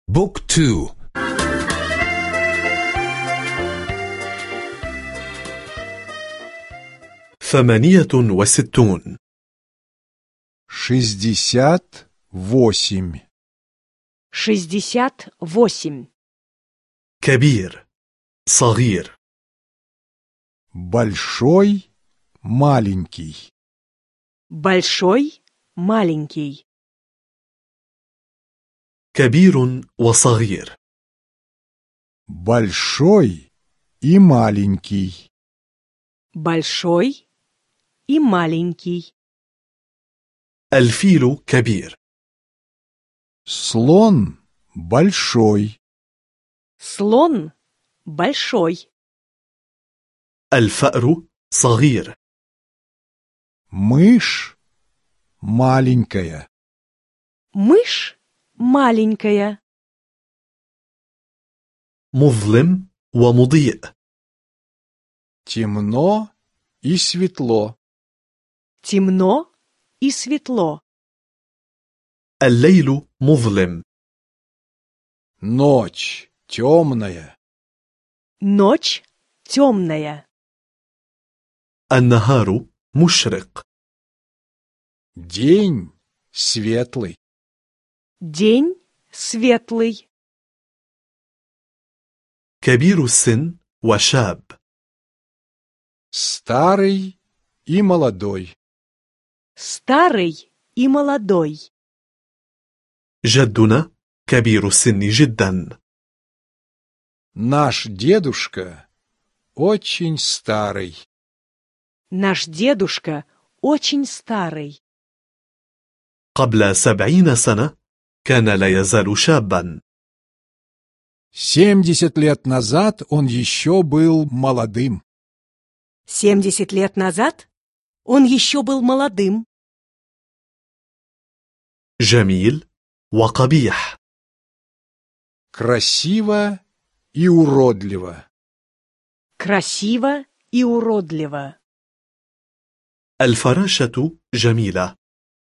بوك تو. 68. 68. 68. كبير صغير. Большой, маленький. Большой, маленький. كبير وصغير. Большой и маленький. Большой и маленький. الفيل كبير. Слон большой. Слон большой. الفأر صغير. Мышь маленькая. Мышь маленькая. مظلم ومضيء. Темно и светло. Темно и светло. الليل مظلم. Ночь темная. Ночь темная. النهار مشرق. День светлый. День светлый. كبير السن وشاب. Старый и молодой. Старый и молодой. جدنا كبير السن جدا. Наш дедушка очень старый. Наш дедушка очень старый. قبل 70 سنة كان لا يزال شابا. 70 лет назад он еще был молодым. 70 лет назад он еще был молодым. جميل وقبيح. Красиво и уродливо. Красиво и уродливо. الفراشة جميلة.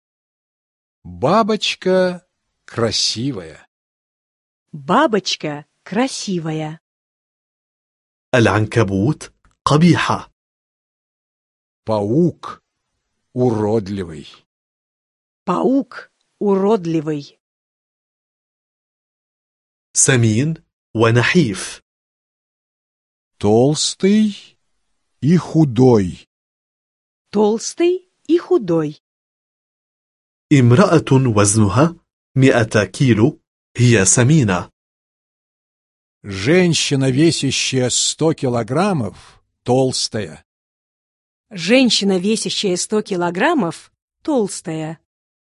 Бабочка красивая. Бабочка красивая. العنكبوت قبيحة. Паук уродливый. Паук уродливый. سمين ونحيف. Толстый и худой. Толстый и худой. امرأة وزنها 100 كيلو هي سمينة. Женщина, весящая 100 килограммов, толстая. Женщина, весящая 100 килограммов, толстая.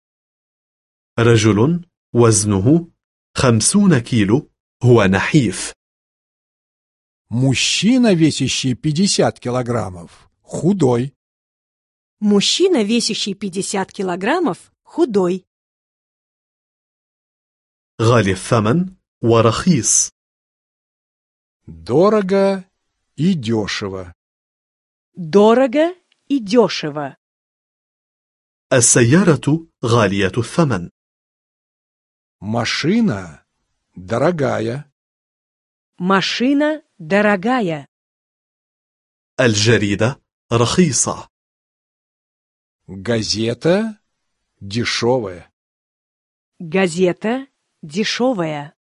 رجل وزنه 50 كيلو هو نحيف. Мужчина, весящий 50 килограммов, худой. Мужчина, весящий 50 килограммов, худой. غالي الثمن ورخيص. Дорого и дешево. Дорого и дешево. السيارة غالية الثمن. Машина дорогая. Машина дорогая. الجريدة رخيصة. Газета дешевая. Газета дешевая.